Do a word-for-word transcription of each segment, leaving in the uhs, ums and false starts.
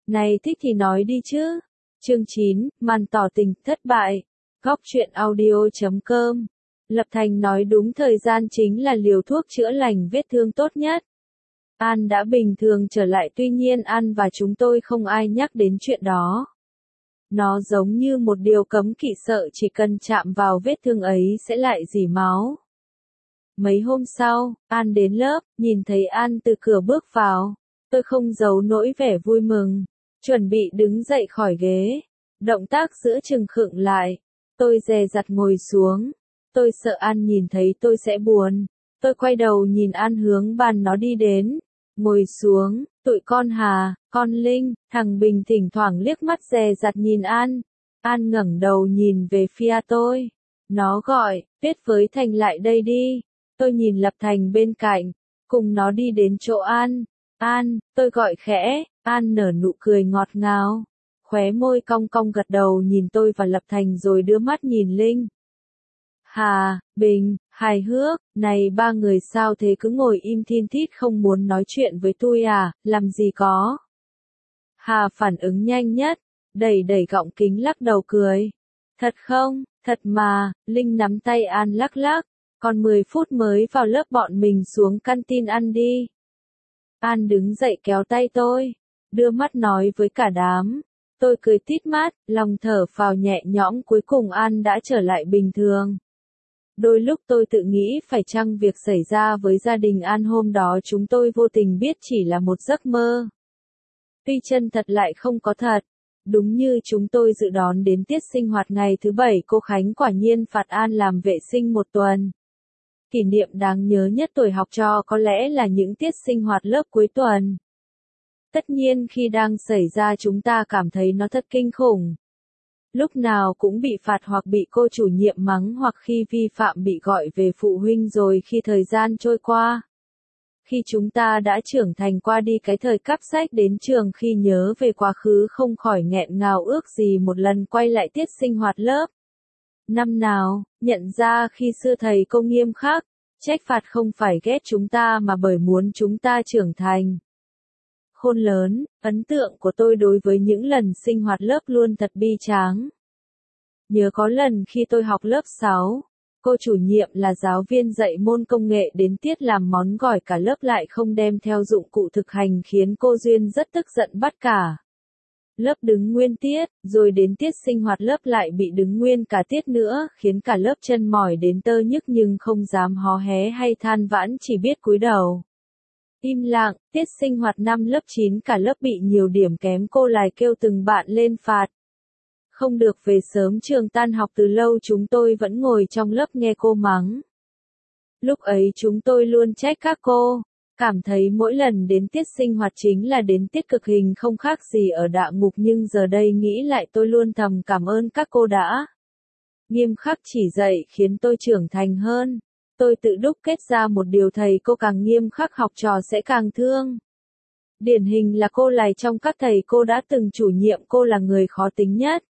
Này thích thì nói đi chứ. Chương chín, màn tỏ tình, thất bại. Góc truyện audio chấm com. Lập Thành nói đúng, thời gian chính là liều thuốc chữa lành vết thương tốt nhất. An đã bình thường trở lại, tuy nhiên An và chúng tôi không ai nhắc đến chuyện đó. Nó giống như một điều cấm kỵ, sợ chỉ cần chạm vào vết thương ấy sẽ lại rỉ máu. Mấy hôm sau, An đến lớp, nhìn thấy An từ cửa bước vào. Tôi không giấu nỗi vẻ vui mừng. Chuẩn bị đứng dậy khỏi ghế. Động tác giữa chừng khựng lại. Tôi dè dặt ngồi xuống. Tôi sợ An nhìn thấy tôi sẽ buồn. Tôi quay đầu nhìn An hướng bàn nó đi đến. Ngồi xuống, tụi con Hà, con Linh, thằng Bình thỉnh thoảng liếc mắt dè dặt nhìn An. An ngẩng đầu nhìn về phía tôi. Nó gọi, Tuyết với Thành lại đây đi. Tôi nhìn Lập Thành bên cạnh, cùng nó đi đến chỗ An. An, tôi gọi khẽ. An nở nụ cười ngọt ngào. Khóe môi cong cong gật đầu nhìn tôi và Lập Thành rồi đưa mắt nhìn Linh. Hà, Bình, hài hước, này ba người sao thế, cứ ngồi im thin thít không muốn nói chuyện với tôi à, làm gì có. Hà phản ứng nhanh nhất, đẩy đẩy gọng kính lắc đầu cười. Thật không, thật mà. Linh nắm tay An lắc lắc, còn mười phút mới vào lớp, bọn mình xuống canteen ăn đi. An đứng dậy kéo tay tôi, đưa mắt nói với cả đám. Tôi cười tít mắt, lòng thở phào nhẹ nhõm, cuối cùng An đã trở lại bình thường. Đôi lúc tôi tự nghĩ phải chăng việc xảy ra với gia đình An hôm đó chúng tôi vô tình biết chỉ là một giấc mơ. Tuy chân thật lại không có thật. Đúng như chúng tôi dự đoán, đến tiết sinh hoạt ngày thứ bảy, cô Khánh quả nhiên phạt An làm vệ sinh một tuần. Kỷ niệm đáng nhớ nhất tuổi học trò có lẽ là những tiết sinh hoạt lớp cuối tuần. Tất nhiên khi đang xảy ra chúng ta cảm thấy nó thật kinh khủng. Lúc nào cũng bị phạt hoặc bị cô chủ nhiệm mắng, hoặc khi vi phạm bị gọi về phụ huynh, rồi khi thời gian trôi qua. Khi chúng ta đã trưởng thành, qua đi cái thời cắp sách đến trường, khi nhớ về quá khứ không khỏi nghẹn ngào, ước gì một lần quay lại tiết sinh hoạt lớp. Năm nào, nhận ra khi xưa thầy cô nghiêm khắc, trách phạt không phải ghét chúng ta mà bởi muốn chúng ta trưởng thành. Khôn lớn, ấn tượng của tôi đối với những lần sinh hoạt lớp luôn thật bi tráng. Nhớ có lần khi tôi học lớp sáu, cô chủ nhiệm là giáo viên dạy môn công nghệ, đến tiết làm món gỏi, cả lớp lại không đem theo dụng cụ thực hành, khiến cô Duyên rất tức giận bắt cả lớp đứng nguyên tiết, rồi đến tiết sinh hoạt lớp lại bị đứng nguyên cả tiết nữa, khiến cả lớp chân mỏi đến tơ nhức nhưng không dám hó hé hay than vãn, chỉ biết cúi đầu. Im lặng. Tiết sinh hoạt năm lớp chín cả lớp bị nhiều điểm kém, cô lại kêu từng bạn lên phạt. Không được về sớm, trường tan học từ lâu chúng tôi vẫn ngồi trong lớp nghe cô mắng. Lúc ấy chúng tôi luôn trách các cô, cảm thấy mỗi lần đến tiết sinh hoạt chính là đến tiết cực hình, không khác gì ở địa ngục, nhưng giờ đây nghĩ lại tôi luôn thầm cảm ơn các cô đã nghiêm khắc chỉ dạy, khiến tôi trưởng thành hơn. Tôi tự đúc kết ra một điều, thầy cô càng nghiêm khắc học trò sẽ càng thương. Điển hình là cô Lài trong các thầy cô đã từng chủ nhiệm, cô là người khó tính nhất.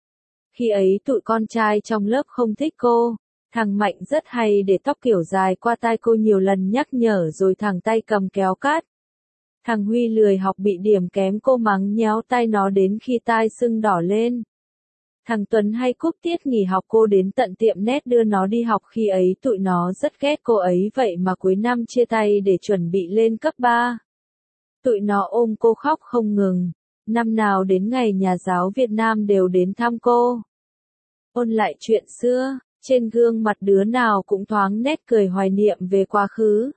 Khi ấy tụi con trai trong lớp không thích cô. Thằng Mạnh rất hay để tóc kiểu dài qua tai, cô nhiều lần nhắc nhở rồi thằng tay cầm kéo cắt. Thằng Huy lười học bị điểm kém, cô mắng nhéo tay nó đến khi tai sưng đỏ lên. Thằng Tuấn hay cúp tiết nghỉ học, cô đến tận tiệm nét đưa nó đi học, khi ấy tụi nó rất ghét cô ấy, vậy mà cuối năm chia tay để chuẩn bị lên cấp ba. Tụi nó ôm cô khóc không ngừng. Năm nào đến ngày nhà giáo Việt Nam đều đến thăm cô. Ôn lại chuyện xưa, trên gương mặt đứa nào cũng thoáng nét cười hoài niệm về quá khứ.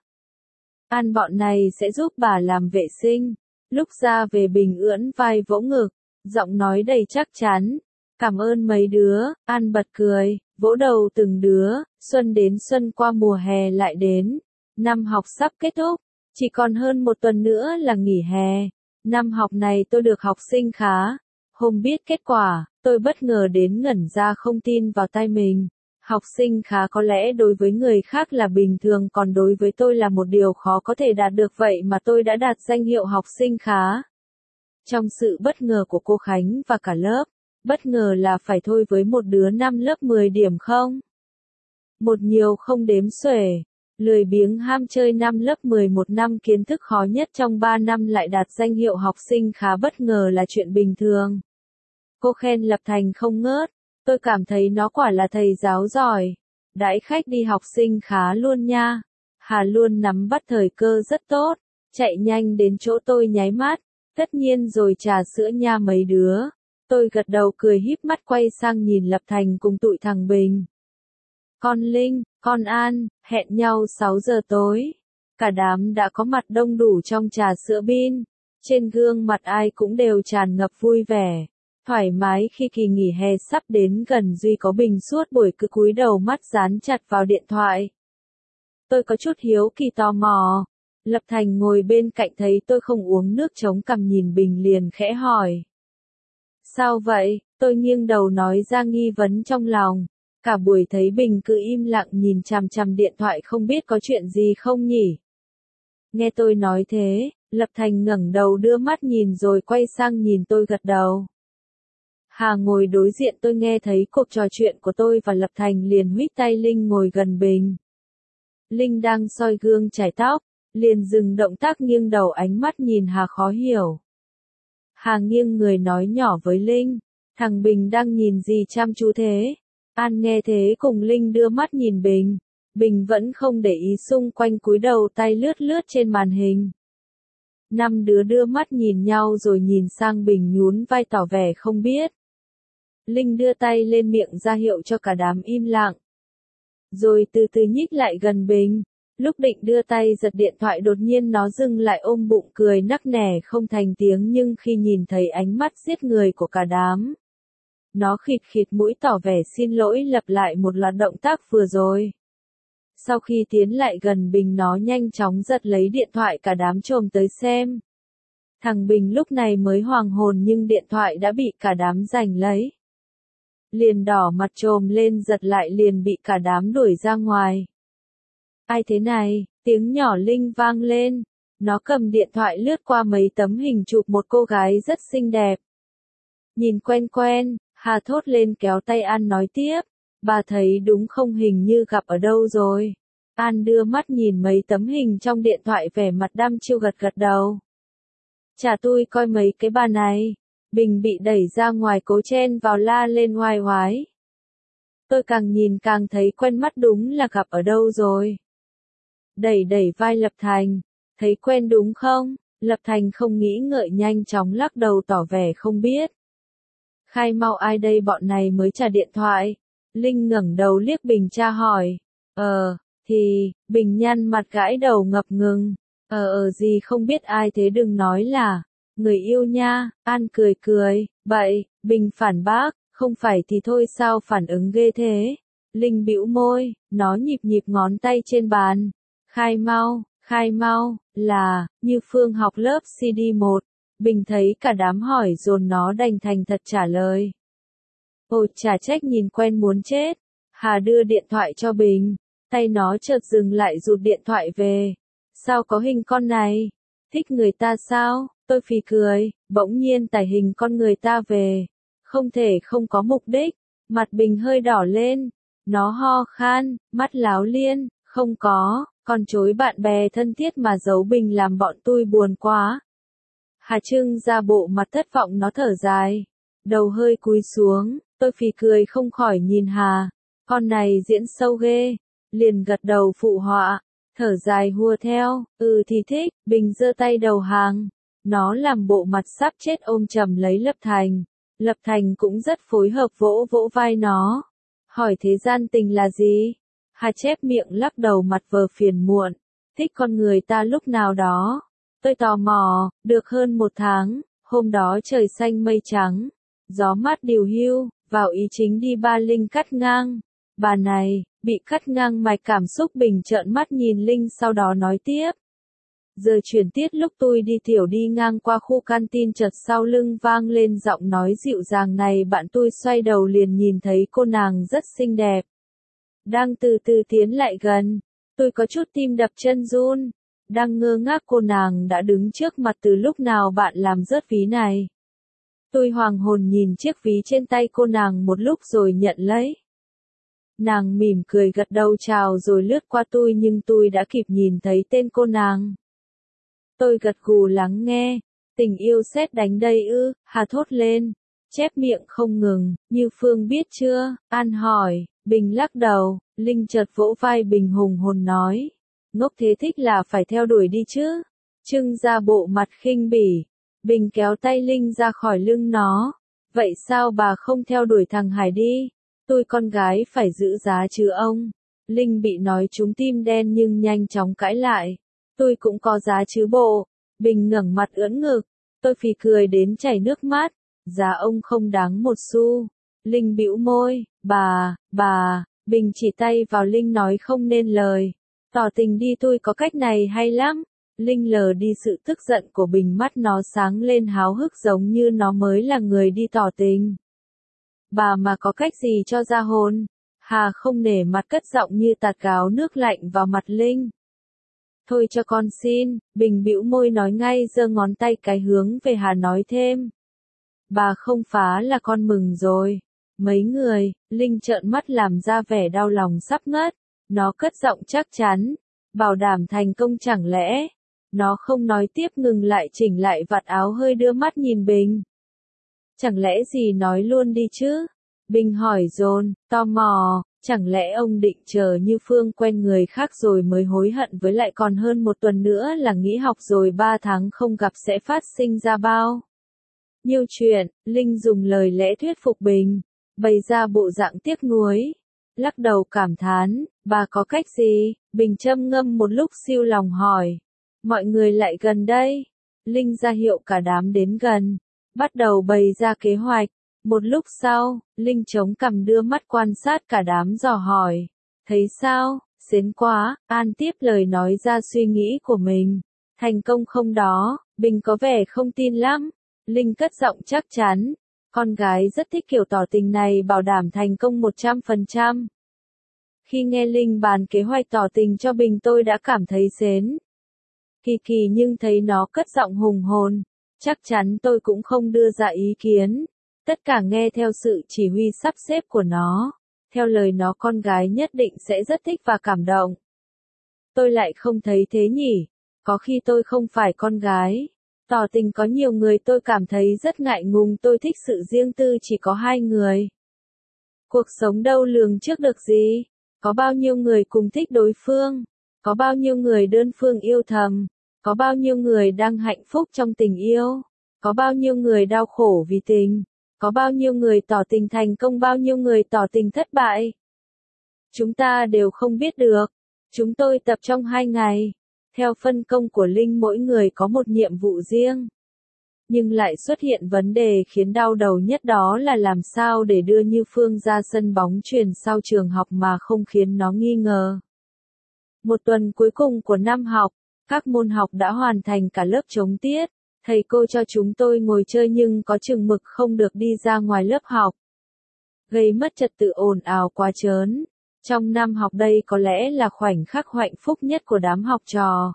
An bọn này sẽ giúp bà làm vệ sinh. Lúc ra về Bình ưỡn vai vỗ ngực, giọng nói đầy chắc chắn. Cảm ơn mấy đứa. An bật cười, vỗ đầu từng đứa. Xuân đến xuân qua, mùa hè lại đến. Năm học sắp kết thúc, chỉ còn hơn một tuần nữa là nghỉ hè. Năm học này tôi được học sinh khá. Hôm biết kết quả, tôi bất ngờ đến ngẩn ra không tin vào tai mình. Học sinh khá có lẽ đối với người khác là bình thường, còn đối với tôi là một điều khó có thể đạt được, vậy mà tôi đã đạt danh hiệu học sinh khá. Trong sự bất ngờ của cô Khánh và cả lớp, bất ngờ là phải thôi với một đứa năm lớp mười điểm không? Một nhiều không đếm xuể. Lười biếng ham chơi năm lớp mười một năm kiến thức khó nhất trong ba năm lại đạt danh hiệu học sinh khá bất ngờ là chuyện bình thường. Cô khen Lập Thành không ngớt, tôi cảm thấy nó quả là thầy giáo giỏi. Đãi khách đi học sinh khá luôn nha. Hà luôn nắm bắt thời cơ rất tốt, chạy nhanh đến chỗ tôi nháy mắt, tất nhiên rồi trà sữa nha mấy đứa. Tôi gật đầu cười híp mắt quay sang nhìn Lập Thành cùng tụi thằng Bình. Con Linh, con An, hẹn nhau sáu giờ tối. Cả đám đã có mặt đông đủ trong trà sữa bin. Trên gương mặt ai cũng đều tràn ngập vui vẻ, thoải mái khi kỳ nghỉ hè sắp đến gần. Duy có Bình suốt buổi cứ cúi đầu mắt dán chặt vào điện thoại. Tôi có chút hiếu kỳ tò mò. Lập Thành ngồi bên cạnh thấy tôi không uống nước chống cằm nhìn Bình liền khẽ hỏi. Sao vậy? Tôi nghiêng đầu nói ra nghi vấn trong lòng. Cả buổi thấy Bình cứ im lặng nhìn chằm chằm điện thoại không biết có chuyện gì không nhỉ? Nghe tôi nói thế, Lập Thành ngẩng đầu đưa mắt nhìn rồi quay sang nhìn tôi gật đầu. Hà ngồi đối diện tôi nghe thấy cuộc trò chuyện của tôi và Lập Thành liền huých tay Linh ngồi gần Bình. Linh đang soi gương chải tóc, liền dừng động tác nghiêng đầu ánh mắt nhìn Hà khó hiểu. Hà nghiêng người nói nhỏ với Linh, thằng Bình đang nhìn gì chăm chú thế? An nghe thế cùng Linh đưa mắt nhìn Bình. Bình vẫn không để ý xung quanh cúi đầu tay lướt lướt trên màn hình. Năm đứa đưa mắt nhìn nhau rồi nhìn sang Bình nhún vai tỏ vẻ không biết. Linh đưa tay lên miệng ra hiệu cho cả đám im lặng. Rồi từ từ nhích lại gần Bình. Lúc định đưa tay giật điện thoại đột nhiên nó dừng lại ôm bụng cười nắc nẻ không thành tiếng nhưng khi nhìn thấy ánh mắt giết người của cả đám. Nó khịt khịt mũi tỏ vẻ xin lỗi lặp lại một loạt động tác vừa rồi. Sau khi tiến lại gần Bình nó nhanh chóng giật lấy điện thoại cả đám chồm tới xem. Thằng Bình lúc này mới hoàng hồn nhưng điện thoại đã bị cả đám giành lấy. Liền đỏ mặt chồm lên giật lại liền bị cả đám đuổi ra ngoài. Ai thế này? Tiếng nhỏ Linh vang lên. Nó cầm điện thoại lướt qua mấy tấm hình chụp một cô gái rất xinh đẹp. Nhìn quen quen, Hà thốt lên kéo tay An nói tiếp. Bà thấy đúng không hình như gặp ở đâu rồi. An đưa mắt nhìn mấy tấm hình trong điện thoại vẻ mặt đăm chiêu gật gật đầu. Chả tôi coi mấy cái bà này. Bình bị đẩy ra ngoài cố chen vào la lên hoài hoái. Tôi càng nhìn càng thấy quen mắt đúng là gặp ở đâu rồi. Đẩy đẩy vai Lập Thành. Thấy quen đúng không? Lập Thành không nghĩ ngợi nhanh chóng lắc đầu tỏ vẻ không biết. Khai mau ai đây bọn này mới trả điện thoại. Linh ngẩng đầu liếc Bình tra hỏi. Ờ, thì, Bình nhăn mặt gãi đầu ngập ngừng. Ờ ờ gì không biết ai thế đừng nói là, người yêu nha. An cười cười, bậy, Bình phản bác, không phải thì thôi sao phản ứng ghê thế. Linh bĩu môi, nó nhịp nhịp ngón tay trên bàn. Khai mau, khai mau, là, như Phương học lớp xê đê một. Bình thấy cả đám hỏi dồn nó đành thành thật trả lời. Ôi chả trách nhìn quen muốn chết. Hà đưa điện thoại cho Bình. Tay nó chợt dừng lại rụt điện thoại về. Sao có hình con này? Thích người ta sao? Tôi phì cười, bỗng nhiên tải hình con người ta về. Không thể không có mục đích. Mặt Bình hơi đỏ lên. Nó ho khan, mắt láo liên, không có, còn chối bạn bè thân thiết mà giấu Bình làm bọn tôi buồn quá. Hà trưng ra bộ mặt thất vọng nó thở dài. Đầu hơi cúi xuống, tôi phì cười không khỏi nhìn Hà. Con này diễn sâu ghê. Liền gật đầu phụ họa. Thở dài hùa theo, ừ thì thích, Bình giơ tay đầu hàng. Nó làm bộ mặt sắp chết ôm chầm lấy Lập Thành. Lập Thành cũng rất phối hợp vỗ vỗ vai nó. Hỏi thế gian tình là gì? Hà chép miệng lắc đầu mặt vờ phiền muộn. Thích con người ta lúc nào đó. Tôi tò mò, được hơn một tháng, hôm đó trời xanh mây trắng. Gió mát điều hưu, vào ý chính đi ba Linh cắt ngang. Bà này, bị cắt ngang mạch cảm xúc Bình trợn mắt nhìn Linh sau đó nói tiếp. Giờ chuyển tiết lúc tôi đi tiểu đi ngang qua khu canteen chợt sau lưng vang lên giọng nói dịu dàng này bạn tôi xoay đầu liền nhìn thấy cô nàng rất xinh đẹp. Đang từ từ tiến lại gần, tôi có chút tim đập chân run. Đang ngơ ngác cô nàng đã đứng trước mặt từ lúc nào bạn làm rớt ví này. Tôi hoàng hồn nhìn chiếc ví trên tay cô nàng một lúc rồi nhận lấy. Nàng mỉm cười gật đầu chào rồi lướt qua tôi nhưng tôi đã kịp nhìn thấy tên cô nàng. Tôi gật gù lắng nghe. Tình yêu sét đánh đây ư, Hà thốt lên. Chép miệng không ngừng, Như Phương biết chưa? An hỏi. Bình lắc đầu. Linh chợt vỗ vai Bình hùng hồn nói. Ngốc thế thích là phải theo đuổi đi chứ. Trưng ra bộ mặt khinh bỉ. Bình kéo tay Linh ra khỏi lưng nó. Vậy sao bà không theo đuổi thằng Hải đi? Tôi con gái phải giữ giá chứ ông. Linh bị nói trúng tim đen nhưng nhanh chóng cãi lại. Tôi cũng có giá chứ bộ. Bình ngẩng mặt ưỡn ngực. Tôi phì cười đến chảy nước mắt. Giá ông không đáng một xu. Linh bĩu môi. Bà, bà. Bình chỉ tay vào Linh nói không nên lời. Tỏ tình đi, tôi có cách này hay lắm. Linh lờ đi sự tức giận của Bình, mắt nó sáng lên háo hức giống như nó mới là người đi tỏ tình. Bà mà có cách gì cho ra hồn? Hà không nể mặt cất giọng như tạt gáo nước lạnh vào mặt Linh. Thôi cho con xin, Bình bĩu môi nói ngay, giơ ngón tay cái hướng về Hà nói thêm. Bà không phá là con mừng rồi. Mấy người, Linh trợn mắt làm ra vẻ đau lòng sắp ngất. Nó cất giọng chắc chắn. Bảo đảm thành công chẳng lẽ? Nó không nói tiếp, ngừng lại chỉnh lại vạt áo, hơi đưa mắt nhìn Bình. Chẳng lẽ gì nói luôn đi chứ? Bình hỏi dồn, tò mò, chẳng lẽ ông định chờ Như Phương quen người khác rồi mới hối hận, với lại còn hơn một tuần nữa là nghỉ học rồi, ba tháng không gặp sẽ phát sinh ra bao nhiêu chuyện. Linh dùng lời lẽ thuyết phục Bình, bày ra bộ dạng tiếc nuối. Lắc đầu cảm thán, bà có cách gì? Bình châm ngâm một lúc siêu lòng hỏi. Mọi người lại gần đây. Linh ra hiệu cả đám đến gần. Bắt đầu bày ra kế hoạch. Một lúc sau, Linh chống cằm đưa mắt quan sát cả đám dò hỏi. Thấy sao? Xến quá. An tiếp lời nói ra suy nghĩ của mình. Thành công không đó? Bình có vẻ không tin lắm. Linh cất giọng chắc chắn. Con gái rất thích kiểu tỏ tình này, bảo đảm thành công một trăm phần trăm. Khi nghe Linh bàn kế hoạch tỏ tình cho Bình, tôi đã cảm thấy xến kỳ kỳ, nhưng thấy nó cất giọng hùng hồn, chắc chắn tôi cũng không đưa ra ý kiến. Tất cả nghe theo sự chỉ huy sắp xếp của nó. Theo lời nó, con gái nhất định sẽ rất thích và cảm động. Tôi lại không thấy thế nhỉ. Có khi tôi không phải con gái. Tỏ tình có nhiều người, tôi cảm thấy rất ngại ngùng, tôi thích sự riêng tư, chỉ có hai người. Cuộc sống đâu lường trước được gì. Có bao nhiêu người cùng thích đối phương. Có bao nhiêu người đơn phương yêu thầm. Có bao nhiêu người đang hạnh phúc trong tình yêu. Có bao nhiêu người đau khổ vì tình. Có bao nhiêu người tỏ tình thành công, bao nhiêu người tỏ tình thất bại. Chúng ta đều không biết được. Chúng tôi tập trong hai ngày. Theo phân công của Linh, mỗi người có một nhiệm vụ riêng. Nhưng lại xuất hiện vấn đề khiến đau đầu nhất, đó là làm sao để đưa Như Phương ra sân bóng chuyền sau trường học mà không khiến nó nghi ngờ. Một tuần cuối cùng của năm học, các môn học đã hoàn thành, cả lớp trống tiết. Thầy cô cho chúng tôi ngồi chơi nhưng có chừng mực không được đi ra ngoài lớp học. Gây mất trật tự ồn ào quá trớn. Trong năm học đây có lẽ là khoảnh khắc hạnh phúc nhất của đám học trò.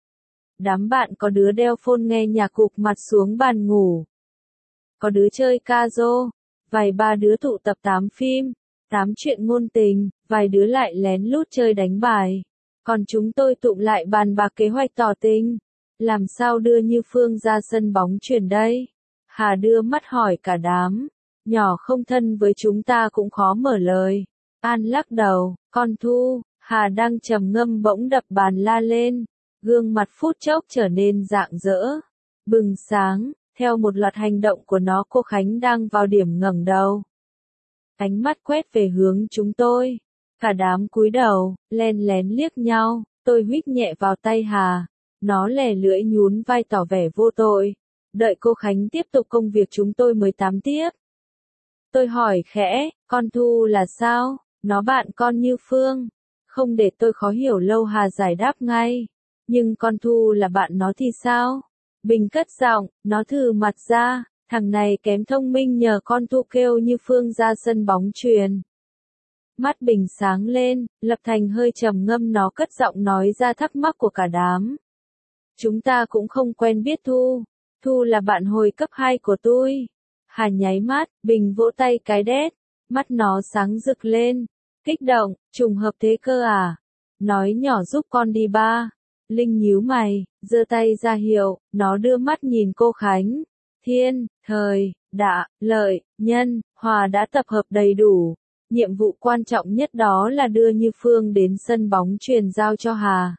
Đám bạn có đứa đeo phone nghe nhạc gục mặt xuống bàn ngủ. Có đứa chơi ca-rô. Vài ba đứa tụ tập tám phim, tám chuyện ngôn tình, vài đứa lại lén lút chơi đánh bài. Còn chúng tôi tụm lại bàn bạc kế hoạch tỏ tình. Làm sao đưa Như Phương ra sân bóng chuyền đây? Hà đưa mắt hỏi cả đám. Nhỏ không thân với chúng ta cũng khó mở lời. An lắc đầu, con Thu. Hà đang trầm ngâm bỗng đập bàn la lên. Gương mặt phút chốc trở nên rạng rỡ, bừng sáng. Theo một loạt hành động của nó, cô Khánh đang vào điểm ngẩng đầu. Ánh mắt quét về hướng chúng tôi. Cả đám cúi đầu, len lén liếc nhau. Tôi huých nhẹ vào tay Hà. Nó lè lưỡi nhún vai tỏ vẻ vô tội. Đợi cô Khánh tiếp tục công việc chúng tôi mới tám tiếp. Tôi hỏi khẽ, con Thu là sao? Nó bạn con Như Phương. Không để tôi khó hiểu lâu, Hà giải đáp ngay. Nhưng con Thu là bạn nó thì sao? Bình cất giọng, nó thừ mặt ra. Thằng này kém thông minh, nhờ con Thu kêu Như Phương ra sân bóng chuyền. Mắt Bình sáng lên, Lập Thành hơi trầm ngâm, nó cất giọng nói ra thắc mắc của cả đám. Chúng ta cũng không quen biết Thu. Thu là bạn hồi cấp hai của tôi. Hà nháy mắt, Bình vỗ tay cái đét. Mắt nó sáng rực lên. Kích động, trùng hợp thế cơ à? Nói nhỏ giúp con đi ba. Linh nhíu mày, giơ tay ra hiệu, nó đưa mắt nhìn cô Khánh. Thiên, thời, đạ, lợi, nhân, hòa đã tập hợp đầy đủ. Nhiệm vụ quan trọng nhất đó là đưa Như Phương đến sân bóng chuyền giao cho Hà.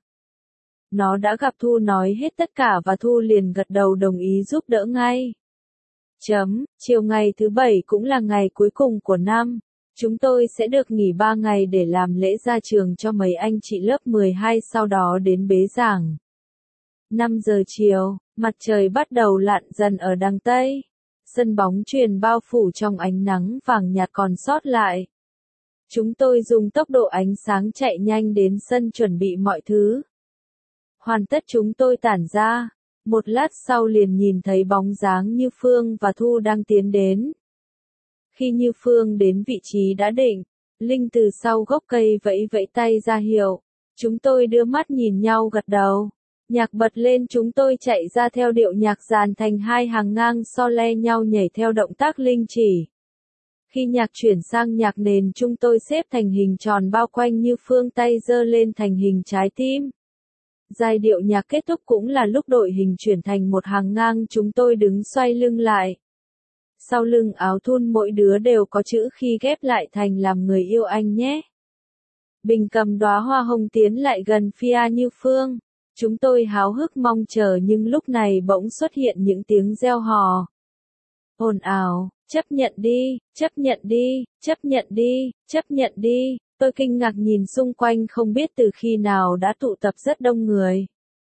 Nó đã gặp Thu nói hết tất cả và Thu liền gật đầu đồng ý giúp đỡ ngay. Chấm, chiều ngày thứ bảy cũng là ngày cuối cùng của năm. Chúng tôi sẽ được nghỉ ba ngày để làm lễ ra trường cho mấy anh chị lớp mười hai sau đó đến bế giảng. năm giờ chiều, mặt trời bắt đầu lặn dần ở đằng Tây. Sân bóng chuyền bao phủ trong ánh nắng vàng nhạt còn sót lại. Chúng tôi dùng tốc độ ánh sáng chạy nhanh đến sân chuẩn bị mọi thứ. Hoàn tất chúng tôi tản ra. Một lát sau liền nhìn thấy bóng dáng Như Phương và Thu đang tiến đến. Khi Như Phương đến vị trí đã định, Linh từ sau gốc cây vẫy vẫy tay ra hiệu. Chúng tôi đưa mắt nhìn nhau gật đầu. Nhạc bật lên chúng tôi chạy ra theo điệu nhạc dàn thành hai hàng ngang so le nhau nhảy theo động tác Linh chỉ. Khi nhạc chuyển sang nhạc nền chúng tôi xếp thành hình tròn bao quanh Như Phương tay giơ lên thành hình trái tim. Giai điệu nhạc kết thúc cũng là lúc đội hình chuyển thành một hàng ngang chúng tôi đứng xoay lưng lại. Sau lưng áo thun mỗi đứa đều có chữ khi ghép lại thành làm người yêu anh nhé. Bình cầm đóa hoa hồng tiến lại gần phía Như Phương. Chúng tôi háo hức mong chờ nhưng lúc này bỗng xuất hiện những tiếng reo hò. Ồn ào, chấp nhận đi, chấp nhận đi, chấp nhận đi, chấp nhận đi. Tôi kinh ngạc nhìn xung quanh không biết từ khi nào đã tụ tập rất đông người.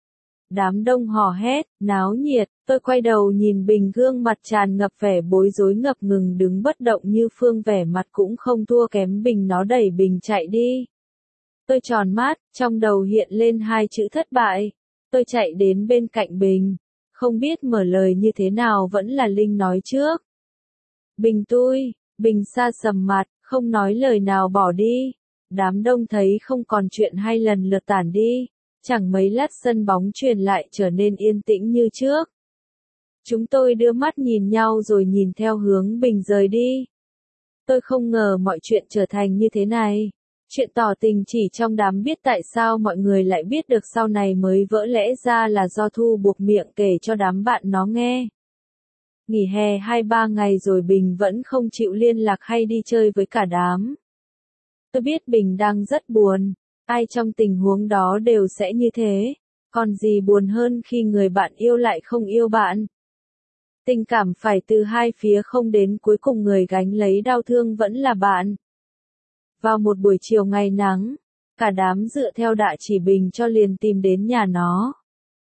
Đám đông hò hét, náo nhiệt, tôi quay đầu nhìn Bình gương mặt tràn ngập vẻ bối rối ngập ngừng đứng bất động Như Phương vẻ mặt cũng không thua kém Bình nó đẩy Bình chạy đi. Tôi tròn mắt, trong đầu hiện lên hai chữ thất bại. Tôi chạy đến bên cạnh Bình. Không biết mở lời như thế nào vẫn là Linh nói trước. Bình tôi, Bình sa sầm mặt, không nói lời nào bỏ đi. Đám đông thấy không còn chuyện hay lần lượt tản đi. Chẳng mấy lát sân bóng chuyền lại trở nên yên tĩnh như trước. Chúng tôi đưa mắt nhìn nhau rồi nhìn theo hướng Bình rời đi. Tôi không ngờ mọi chuyện trở thành như thế này. Chuyện tỏ tình chỉ trong đám biết tại sao mọi người lại biết được sau này mới vỡ lẽ ra là do Thu buộc miệng kể cho đám bạn nó nghe. Nghỉ hè hai ba ngày rồi Bình vẫn không chịu liên lạc hay đi chơi với cả đám. Tôi biết Bình đang rất buồn. Ai trong tình huống đó đều sẽ như thế. Còn gì buồn hơn khi người bạn yêu lại không yêu bạn. Tình cảm phải từ hai phía không đến cuối cùng người gánh lấy đau thương vẫn là bạn. Vào một buổi chiều ngày nắng, cả đám dựa theo đạ chỉ Bình cho liền tìm đến nhà nó.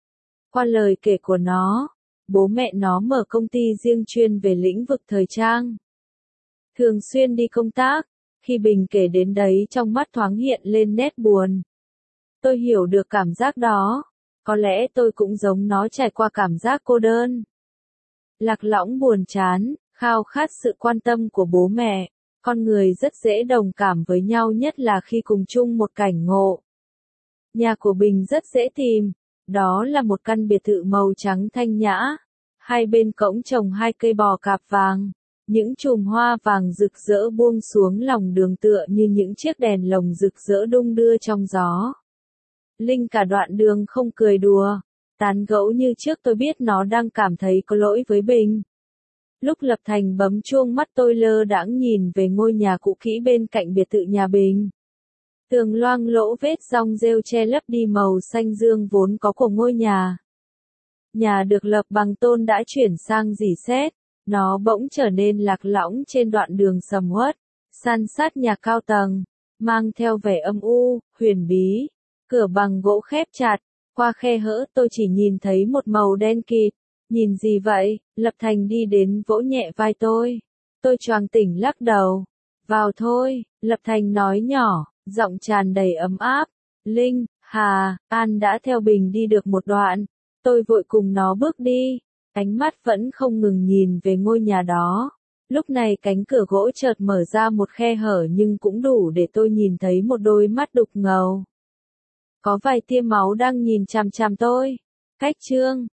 Qua lời kể của nó, bố mẹ nó mở công ty riêng chuyên về lĩnh vực thời trang. Thường xuyên đi công tác, khi Bình kể đến đấy trong mắt thoáng hiện lên nét buồn. Tôi hiểu được cảm giác đó, có lẽ tôi cũng giống nó trải qua cảm giác cô đơn. Lạc lõng buồn chán, khao khát sự quan tâm của bố mẹ. Con người rất dễ đồng cảm với nhau nhất là khi cùng chung một cảnh ngộ. Nhà của Bình rất dễ tìm, đó là một căn biệt thự màu trắng thanh nhã. Hai bên cổng trồng hai cây bò cạp vàng, những chùm hoa vàng rực rỡ buông xuống lòng đường tựa như những chiếc đèn lồng rực rỡ đung đưa trong gió. Linh cả đoạn đường không cười đùa, tán gẫu như trước tôi biết nó đang cảm thấy có lỗi với Bình. Lúc Lập Thành bấm chuông mắt tôi lơ đãng nhìn về ngôi nhà cũ kỹ bên cạnh biệt thự nhà Bình. Tường loang lỗ vết rong rêu che lấp đi màu xanh dương vốn có của ngôi nhà. Nhà được lập bằng tôn đã chuyển sang rỉ sét, nó bỗng trở nên lạc lõng trên đoạn đường sầm uất, san sát nhà cao tầng, mang theo vẻ âm u, huyền bí. Cửa bằng gỗ khép chặt, qua khe hở tôi chỉ nhìn thấy một màu đen kịt. Nhìn gì vậy? Lập Thành đi đến vỗ nhẹ vai tôi. Tôi choàng tỉnh lắc đầu. Vào thôi, Lập Thành nói nhỏ, giọng tràn đầy ấm áp. Linh, Hà, An đã theo Bình đi được một đoạn. Tôi vội cùng nó bước đi. Ánh mắt vẫn không ngừng nhìn về ngôi nhà đó. Lúc này cánh cửa gỗ chợt mở ra một khe hở nhưng cũng đủ để tôi nhìn thấy một đôi mắt đục ngầu. Có vài tia máu đang nhìn chằm chằm tôi. Cách chương